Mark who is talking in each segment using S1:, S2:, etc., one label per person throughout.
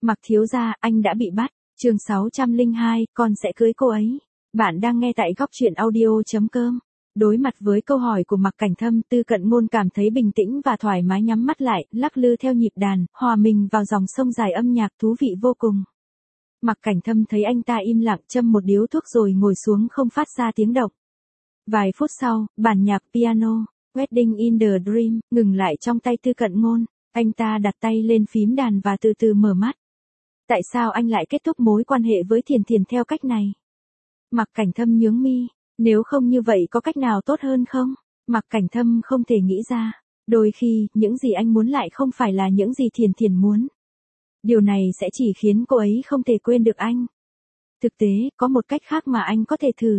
S1: Mặc thiếu gia, anh đã bị bắt. Chương 602, con sẽ cưới cô ấy. Bạn đang nghe tại góc truyện audio.com. Đối mặt với câu hỏi của Mặc Cảnh Thâm, Tư Cận Ngôn cảm thấy bình tĩnh và thoải mái, nhắm mắt lại, lắc lư theo nhịp đàn, hòa mình vào dòng sông dài âm nhạc thú vị vô cùng. Mặc Cảnh Thâm thấy anh ta im lặng, châm một điếu thuốc rồi ngồi xuống không phát ra tiếng động. Vài phút sau, bản nhạc piano, Wedding in the Dream, ngừng lại trong tay Tư Cận Ngôn. Anh ta đặt tay lên phím đàn và từ từ mở mắt. Tại sao anh lại kết thúc mối quan hệ với Thiền Thiền theo cách này? Mặc Cảnh Thâm nhướng mi, nếu không như vậy có cách nào tốt hơn không? Mặc Cảnh Thâm không thể nghĩ ra. Đôi khi, những gì anh muốn lại không phải là những gì Thiền Thiền muốn. Điều này sẽ chỉ khiến cô ấy không thể quên được anh. Thực tế, có một cách khác mà anh có thể thử.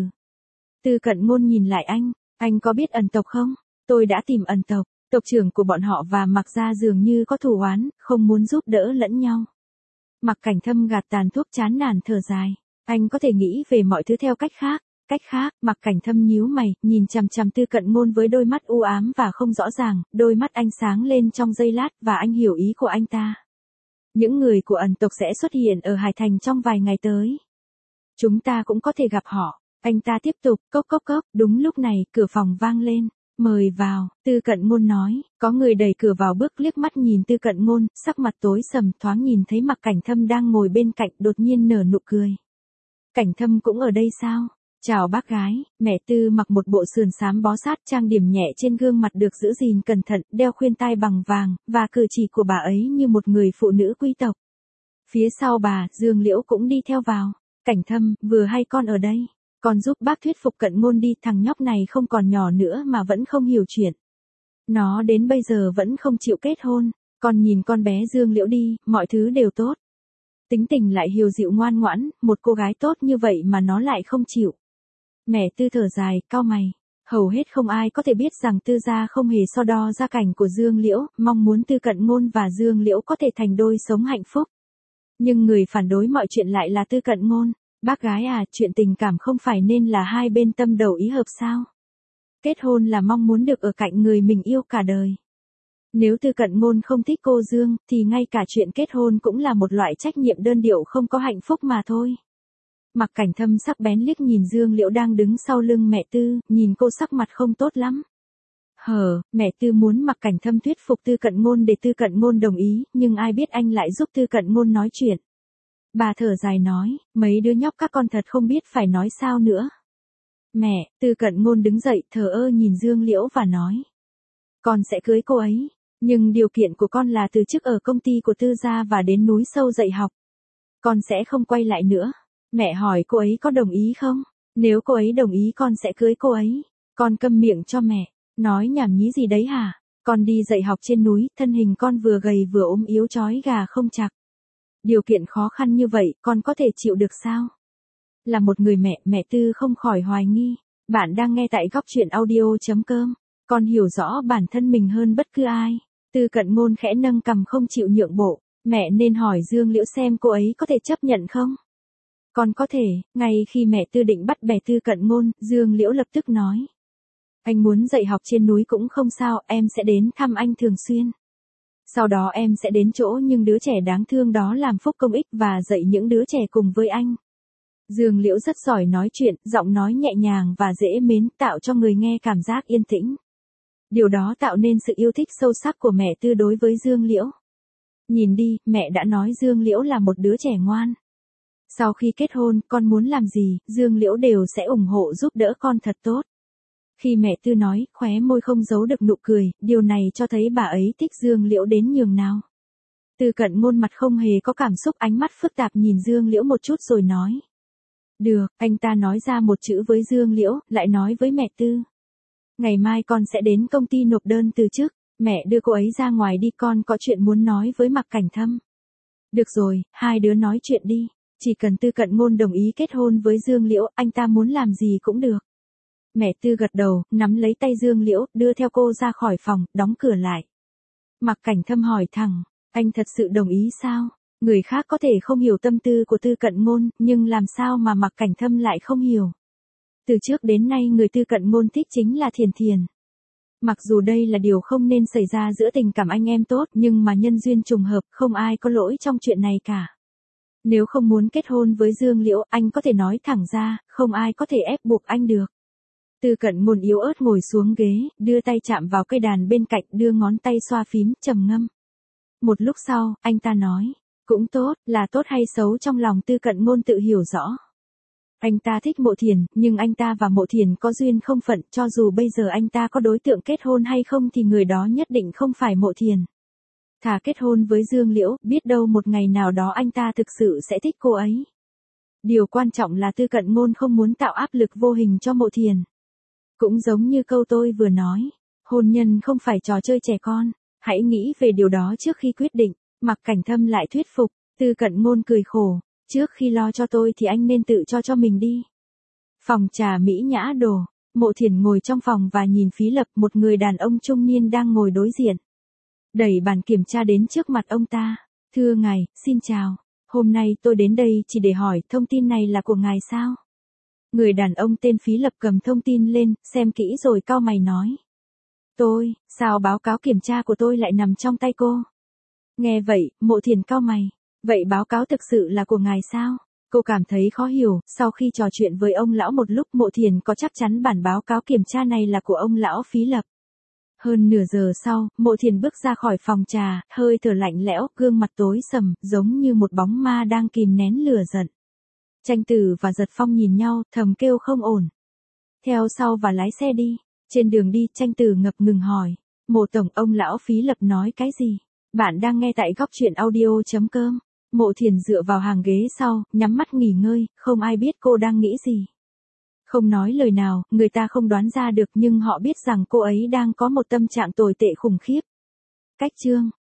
S1: Tư Cận Ngôn nhìn lại anh có biết ẩn tộc không? Tôi đã tìm ẩn tộc, tộc trưởng của bọn họ và Mặc gia dường như có thù oán, không muốn giúp đỡ lẫn nhau. Mặc Cảnh Thâm gạt tàn thuốc chán nản thở dài. Anh có thể nghĩ về mọi thứ theo cách khác. Cách khác, Mặc Cảnh Thâm nhíu mày, nhìn chằm chằm Tư Cận Ngôn với đôi mắt u ám và không rõ ràng, đôi mắt anh sáng lên trong giây lát và anh hiểu ý của anh ta. Những người của ẩn tộc sẽ xuất hiện ở Hải Thành trong vài ngày tới. Chúng ta cũng có thể gặp họ. Anh ta tiếp tục, cốc cốc cốc, đúng lúc này, cửa phòng vang lên. Mời vào, Tư Cận Ngôn nói, có người đẩy cửa vào bước liếc mắt nhìn Tư Cận Ngôn, sắc mặt tối sầm, thoáng nhìn thấy Mặc Cảnh Thâm đang ngồi bên cạnh, đột nhiên nở nụ cười. Cảnh Thâm cũng ở đây sao? Chào bác gái, mẹ Tư mặc một bộ sườn xám bó sát, trang điểm nhẹ trên gương mặt được giữ gìn cẩn thận, đeo khuyên tai bằng vàng, và cử chỉ của bà ấy như một người phụ nữ quý tộc. Phía sau bà, Dương Liễu cũng đi theo vào. Cảnh Thâm, vừa hay con ở đây. Con giúp bác thuyết phục Cận Ngôn đi, thằng nhóc này không còn nhỏ nữa mà vẫn không hiểu chuyện. Nó đến bây giờ vẫn không chịu kết hôn. Con nhìn con bé Dương Liễu đi, mọi thứ đều tốt. Tính tình lại hiền dịu ngoan ngoãn, một cô gái tốt như vậy mà nó lại không chịu. Mẹ Tư thở dài, cau mày. Hầu hết không ai có thể biết rằng Tư gia không hề so đo gia cảnh của Dương Liễu, mong muốn Tư Cận Ngôn và Dương Liễu có thể thành đôi sống hạnh phúc. Nhưng người phản đối mọi chuyện lại là Tư Cận Ngôn. Bác gái à, chuyện tình cảm không phải nên là hai bên tâm đầu ý hợp sao? Kết hôn là mong muốn được ở cạnh người mình yêu cả đời. Nếu Tư Cận Ngôn không thích cô Dương, thì ngay cả chuyện kết hôn cũng là một loại trách nhiệm đơn điệu không có hạnh phúc mà thôi. Mặc Cảnh Thâm sắc bén liếc nhìn Dương Liễu đang đứng sau lưng mẹ Tư, nhìn cô sắc mặt không tốt lắm. Mẹ Tư muốn Mặc Cảnh Thâm thuyết phục Tư Cận Ngôn để Tư Cận Ngôn đồng ý, nhưng ai biết anh lại giúp Tư Cận Ngôn nói chuyện. Bà thở dài nói, mấy đứa nhóc các con thật không biết phải nói sao nữa. Mẹ, Tư Cận Ngôn đứng dậy thờ ơ nhìn Dương Liễu và nói. Con sẽ cưới cô ấy, nhưng điều kiện của con là từ chức ở công ty của Tư gia và đến núi sâu dạy học. Con sẽ không quay lại nữa. Mẹ hỏi cô ấy có đồng ý không? Nếu cô ấy đồng ý con sẽ cưới cô ấy. Con câm miệng cho mẹ. Nói nhảm nhí gì đấy hả? Con đi dạy học trên núi, thân hình con vừa gầy vừa ốm yếu chói gà không chặt. Điều kiện khó khăn như vậy, con có thể chịu được sao? Là một người mẹ, mẹ Tư không khỏi hoài nghi. Bạn đang nghe tại góc truyện audio.com. Con hiểu rõ bản thân mình hơn bất cứ ai. Tư Cận Ngôn khẽ nâng cằm không chịu nhượng bộ. Mẹ nên hỏi Dương Liễu xem cô ấy có thể chấp nhận không? Con có thể. Ngay khi mẹ Tư định bắt bẻ Tư Cận Ngôn, Dương Liễu lập tức nói. Anh muốn dạy học trên núi cũng không sao, em sẽ đến thăm anh thường xuyên. Sau đó em sẽ đến chỗ những đứa trẻ đáng thương đó làm phúc công ích và dạy những đứa trẻ cùng với anh. Dương Liễu rất giỏi nói chuyện, giọng nói nhẹ nhàng và dễ mến, tạo cho người nghe cảm giác yên tĩnh. Điều đó tạo nên sự yêu thích sâu sắc của mẹ Tư đối với Dương Liễu. Nhìn đi, mẹ đã nói Dương Liễu là một đứa trẻ ngoan. Sau khi kết hôn, con muốn làm gì, Dương Liễu đều sẽ ủng hộ giúp đỡ con thật tốt. Khi mẹ Tư nói, khóe môi không giấu được nụ cười, điều này cho thấy bà ấy thích Dương Liễu đến nhường nào. Tư Cận Ngôn mặt không hề có cảm xúc, ánh mắt phức tạp nhìn Dương Liễu một chút rồi nói. Được, anh ta nói ra một chữ với Dương Liễu, lại nói với mẹ Tư. Ngày mai con sẽ đến công ty nộp đơn từ chức, mẹ đưa cô ấy ra ngoài đi, con có chuyện muốn nói với Mặc Cảnh Thâm. Được rồi, hai đứa nói chuyện đi, chỉ cần Tư Cận Ngôn đồng ý kết hôn với Dương Liễu, anh ta muốn làm gì cũng được. Mẹ Tư gật đầu, nắm lấy tay Dương Liễu, đưa theo cô ra khỏi phòng, đóng cửa lại. Mặc Cảnh Thâm hỏi thẳng, anh thật sự đồng ý sao? Người khác có thể không hiểu tâm tư của Tư Cận Ngôn, nhưng làm sao mà Mặc Cảnh Thâm lại không hiểu? Từ trước đến nay người Tư Cận Ngôn thích chính là Thiền Thiền. Mặc dù đây là điều không nên xảy ra giữa tình cảm anh em tốt, nhưng mà nhân duyên trùng hợp, không ai có lỗi trong chuyện này cả. Nếu không muốn kết hôn với Dương Liễu, anh có thể nói thẳng ra, không ai có thể ép buộc anh được. Tư Cận Ngôn yếu ớt ngồi xuống ghế, đưa tay chạm vào cây đàn bên cạnh, đưa ngón tay xoa phím, trầm ngâm. Một lúc sau, anh ta nói, cũng tốt, là tốt hay xấu trong lòng Tư Cận Ngôn tự hiểu rõ. Anh ta thích Mộ Thiền, nhưng anh ta và Mộ Thiền có duyên không phận, cho dù bây giờ anh ta có đối tượng kết hôn hay không thì người đó nhất định không phải Mộ Thiền. Thà kết hôn với Dương Liễu, biết đâu một ngày nào đó anh ta thực sự sẽ thích cô ấy. Điều quan trọng là Tư Cận Ngôn không muốn tạo áp lực vô hình cho Mộ Thiền. Cũng giống như câu tôi vừa nói, hôn nhân không phải trò chơi trẻ con, hãy nghĩ về điều đó trước khi quyết định. Mạc Cảnh Thâm lại thuyết phục, Tư Cận Ngôn cười khổ, trước khi lo cho tôi thì anh nên tự cho mình đi. Phòng trà Mỹ Nhã Đồ, Mộ Thiền ngồi trong phòng và nhìn Phí Lập, một người đàn ông trung niên đang ngồi đối diện. Đẩy bàn kiểm tra đến trước mặt ông ta. Thưa ngài, xin chào. Hôm nay tôi đến đây chỉ để hỏi thông tin này là của ngài sao? Người đàn ông tên Phí Lập cầm thông tin lên, xem kỹ rồi cau mày nói. Sao báo cáo kiểm tra của tôi lại nằm trong tay cô? Nghe vậy, Mộ Thiền cau mày. Vậy báo cáo thực sự là của ngài sao? Cô cảm thấy khó hiểu, sau khi trò chuyện với ông lão một lúc Mộ Thiền có chắc chắn bản báo cáo kiểm tra này là của ông lão Phí Lập. Hơn nửa giờ sau, Mộ Thiền bước ra khỏi phòng trà, hơi thở lạnh lẽo, gương mặt tối sầm, giống như một bóng ma đang kìm nén lửa giận. Tranh Tử và Giật Phong nhìn nhau, thầm kêu không ổn. Theo sau và lái xe đi. Trên đường đi, Tranh Tử ngập ngừng hỏi. Mộ tổng, ông lão Phí Lập nói cái gì? Bạn đang nghe tại góc truyện audio.com. Mộ Thiền dựa vào hàng ghế sau, nhắm mắt nghỉ ngơi, không ai biết cô đang nghĩ gì. Không nói lời nào, người ta không đoán ra được nhưng họ biết rằng cô ấy đang có một tâm trạng tồi tệ khủng khiếp. Cách chương